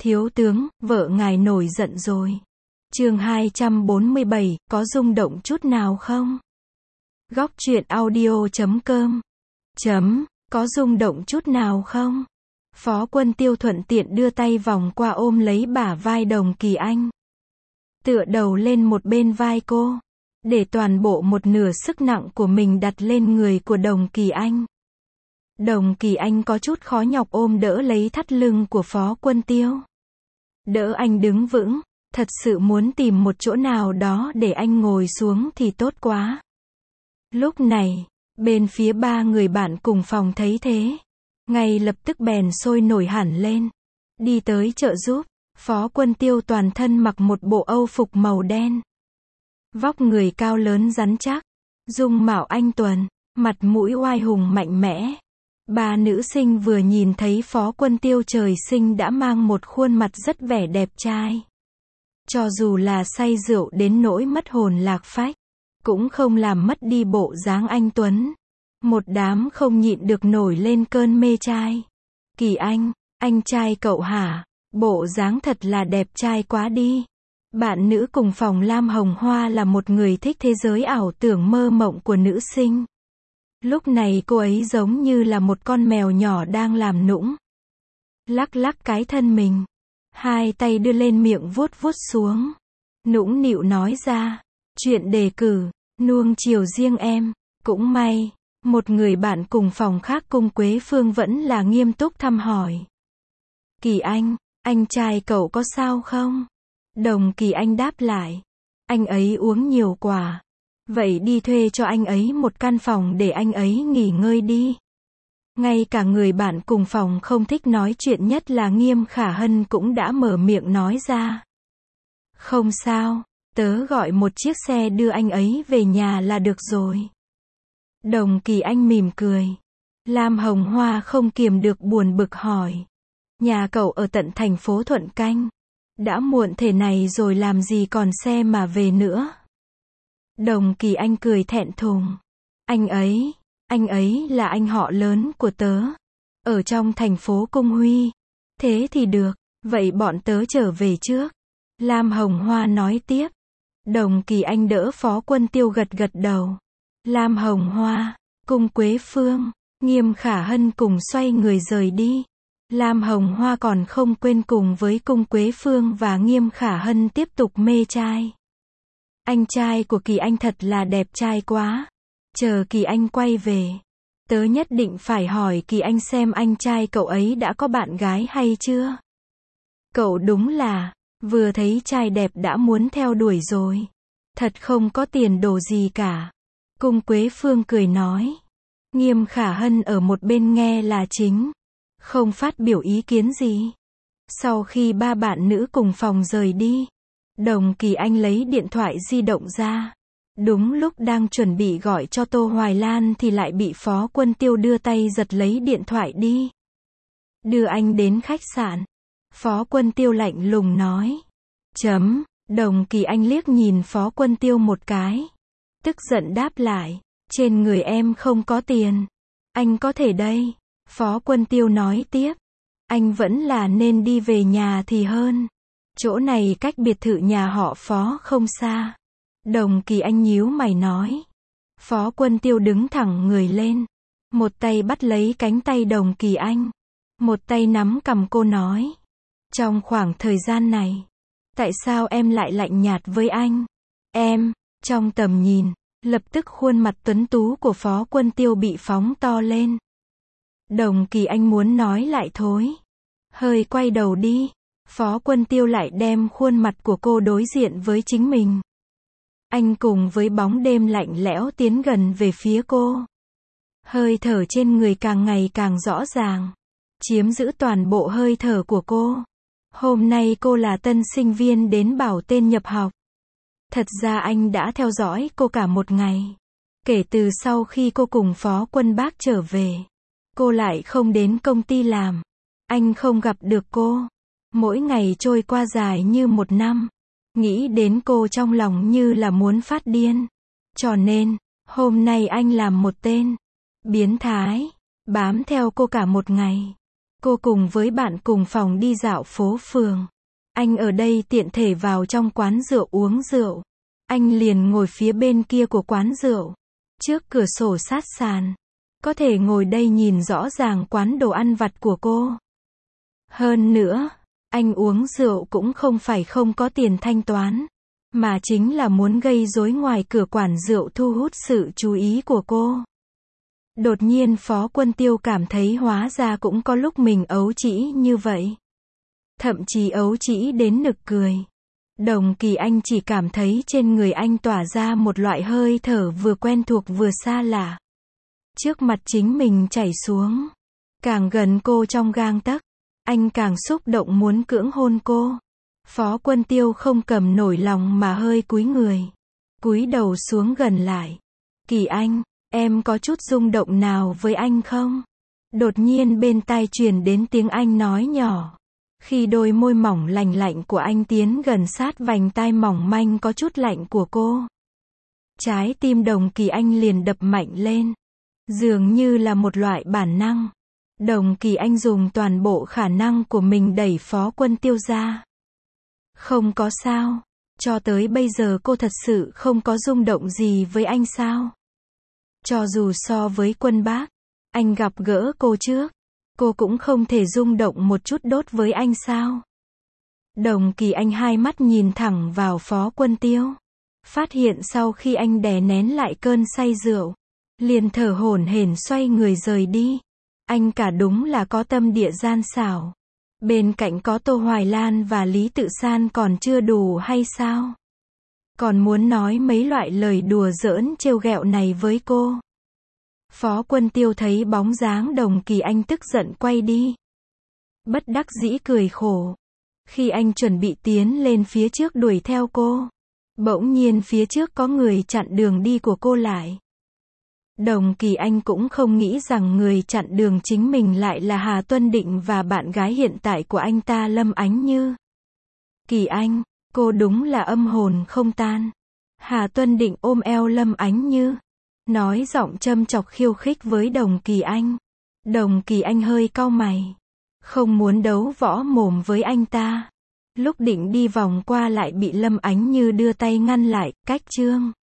Thiếu tướng, vợ ngài nổi giận rồi. Chương 247, có rung động chút nào không? Góc truyện audio.com có rung động chút nào không? Phó Quân Tiêu thuận tiện đưa tay vòng qua ôm lấy bả vai Đồng Kỳ Anh. Tựa đầu lên một bên vai cô, để toàn bộ một nửa sức nặng của mình đặt lên người của Đồng Kỳ Anh. Đồng Kỳ Anh có chút khó nhọc ôm đỡ lấy thắt lưng của Phó Quân Tiêu. Đỡ anh đứng vững, thật sự muốn tìm một chỗ nào đó để anh ngồi xuống thì tốt quá. Lúc này, bên phía ba người bạn cùng phòng thấy thế, ngay lập tức bèn sôi nổi hẳn lên, đi tới trợ giúp. Phó Quân Tiêu toàn thân mặc một bộ âu phục màu đen, vóc người cao lớn rắn chắc, dung mạo anh tuấn, mặt mũi oai hùng mạnh mẽ. Ba nữ sinh vừa nhìn thấy Phó Quân Tiêu trời sinh đã mang một khuôn mặt rất vẻ đẹp trai. Cho dù là say rượu đến nỗi mất hồn lạc phách, cũng không làm mất đi bộ dáng anh tuấn. Một đám không nhịn được nổi lên cơn mê trai. Kỳ anh trai cậu hả? Bộ dáng thật là đẹp trai quá đi. Bạn nữ cùng phòng Lam Hồng Hoa là một người thích thế giới ảo tưởng mơ mộng của nữ sinh. Lúc này cô ấy giống như là một con mèo nhỏ đang làm nũng. Lắc lắc cái thân mình, hai tay đưa lên miệng vuốt vuốt xuống. Nũng nịu nói ra, chuyện đề cử, nuông chiều riêng em. Cũng may, một người bạn cùng phòng khác Cung Quế Phương vẫn là nghiêm túc thăm hỏi. Kỳ anh trai cậu có sao không? Đồng Kỳ Anh đáp lại, anh ấy uống nhiều quá. Vậy đi thuê cho anh ấy một căn phòng để anh ấy nghỉ ngơi đi. Ngay cả người bạn cùng phòng không thích nói chuyện nhất là Nghiêm Khả Hân cũng đã mở miệng nói ra. Không sao, tớ gọi một chiếc xe đưa anh ấy về nhà là được rồi. Đồng Kỳ Anh mỉm cười. Lam Hồng Hoa không kiềm được buồn bực hỏi. Nhà cậu ở tận thành phố Thuận Canh. Đã muộn thế này rồi làm gì còn xe mà về nữa. Đồng Kỳ Anh cười thẹn thùng. Anh ấy là anh họ lớn của tớ. Ở trong thành phố Cung Huy. Thế thì được, vậy bọn tớ trở về trước. Lam Hồng Hoa nói tiếp. Đồng Kỳ Anh đỡ Phó Quân Tiêu gật gật đầu. Lam Hồng Hoa, Cung Quế Phương, Nghiêm Khả Hân cùng xoay người rời đi. Lam Hồng Hoa còn không quên cùng với Cung Quế Phương và Nghiêm Khả Hân tiếp tục mê trai. Anh trai của Kỳ Anh thật là đẹp trai quá. Chờ Kỳ Anh quay về, tớ nhất định phải hỏi Kỳ Anh xem anh trai cậu ấy đã có bạn gái hay chưa. Cậu đúng là, vừa thấy trai đẹp đã muốn theo đuổi rồi. Thật không có tiền đồ gì cả. Cung Quế Phương cười nói. Nghiêm Khả Hân ở một bên nghe là chính, không phát biểu ý kiến gì. Sau khi ba bạn nữ cùng phòng rời đi, Đồng Kỳ Anh lấy điện thoại di động ra. Đúng lúc đang chuẩn bị gọi cho Tô Hoài Lan thì lại bị Phó Quân Tiêu đưa tay giật lấy điện thoại đi. Đưa anh đến khách sạn. Phó Quân Tiêu lạnh lùng nói. Đồng Kỳ Anh liếc nhìn Phó Quân Tiêu một cái. Tức giận đáp lại. Trên người em không có tiền. Anh có thể đây. Phó Quân Tiêu nói tiếp. Anh vẫn là nên đi về nhà thì hơn. Chỗ này cách biệt thự nhà họ Phó không xa. Đồng Kỳ Anh nhíu mày nói. Phó Quân Tiêu đứng thẳng người lên. Một tay bắt lấy cánh tay Đồng Kỳ Anh. Một tay nắm cằm cô nói. Trong khoảng thời gian này, tại sao em lại lạnh nhạt với anh? Trong tầm nhìn, lập tức khuôn mặt tuấn tú của Phó Quân Tiêu bị phóng to lên. Đồng Kỳ Anh muốn nói lại thôi. Hơi quay đầu đi. Phó Quân Tiêu lại đem khuôn mặt của cô đối diện với chính mình. Anh cùng với bóng đêm lạnh lẽo tiến gần về phía cô. Hơi thở trên người càng ngày càng rõ ràng, chiếm giữ toàn bộ hơi thở của cô. Hôm nay cô là tân sinh viên đến bảo tên nhập học. Thật ra anh đã theo dõi cô cả một ngày. Kể từ sau khi cô cùng Phó Quân Bác trở về, cô lại không đến công ty làm. Anh không gặp được cô. Mỗi ngày trôi qua dài như một năm. Nghĩ đến cô trong lòng như là muốn phát điên. Cho nên, hôm nay anh làm một tên biến thái, bám theo cô cả một ngày. Cô cùng với bạn cùng phòng đi dạo phố phường. Anh ở đây tiện thể vào trong quán rượu uống rượu. Anh liền ngồi phía bên kia của quán rượu. Trước cửa sổ sát sàn. Có thể ngồi đây nhìn rõ ràng quán đồ ăn vặt của cô. Hơn nữa, anh uống rượu cũng không phải không có tiền thanh toán, mà chính là muốn gây rối ngoài cửa quán rượu thu hút sự chú ý của cô. Đột nhiên Phó Quân Tiêu cảm thấy hóa ra cũng có lúc mình ấu trĩ như vậy. Thậm chí ấu trĩ đến nực cười. Đồng Kỳ Anh chỉ cảm thấy trên người anh tỏa ra một loại hơi thở vừa quen thuộc vừa xa lạ. Trước mặt chính mình chảy xuống. Càng gần cô trong gang tấc, anh càng xúc động muốn cưỡng hôn cô. Phó Quân Tiêu không cầm nổi lòng mà hơi cúi người. Cúi đầu xuống gần lại. Kỳ Anh, em có chút rung động nào với anh không? Đột nhiên bên tai truyền đến tiếng anh nói nhỏ. Khi đôi môi mỏng lành lạnh của anh tiến gần sát vành tai mỏng manh có chút lạnh của cô. Trái tim Đồng Kỳ Anh liền đập mạnh lên. Dường như là một loại bản năng. Đồng Kỳ Anh dùng toàn bộ khả năng của mình đẩy Phó Quân Tiêu ra. Không có sao. Cho tới bây giờ cô thật sự không có rung động gì với anh sao? Cho dù so với Quân Bác, anh gặp gỡ cô trước, cô cũng không thể rung động một chút đốt với anh sao? Đồng Kỳ Anh hai mắt nhìn thẳng vào Phó Quân Tiêu. Phát hiện sau khi anh đè nén lại cơn say rượu, liền thở hổn hển xoay người rời đi. Anh cả đúng là có tâm địa gian xảo. Bên cạnh có Tô Hoài Lan và Lý Tự San còn chưa đủ hay sao? Còn muốn nói mấy loại lời đùa giỡn trêu ghẹo này với cô. Phó Quân Tiêu thấy bóng dáng Đồng Kỳ Anh tức giận quay đi. Bất đắc dĩ cười khổ. Khi anh chuẩn bị tiến lên phía trước đuổi theo cô, bỗng nhiên phía trước có người chặn đường đi của cô lại. Đồng Kỳ Anh cũng không nghĩ rằng người chặn đường chính mình lại là Hà Tuân Định và bạn gái hiện tại của anh ta Lâm Ánh Như. Kỳ Anh, cô đúng là âm hồn không tan. Hà Tuân Định ôm eo Lâm Ánh Như, nói giọng châm chọc khiêu khích với Đồng Kỳ Anh. Đồng Kỳ Anh hơi cau mày, không muốn đấu võ mồm với anh ta. Lúc định đi vòng qua lại bị Lâm Ánh Như đưa tay ngăn lại, cách chương.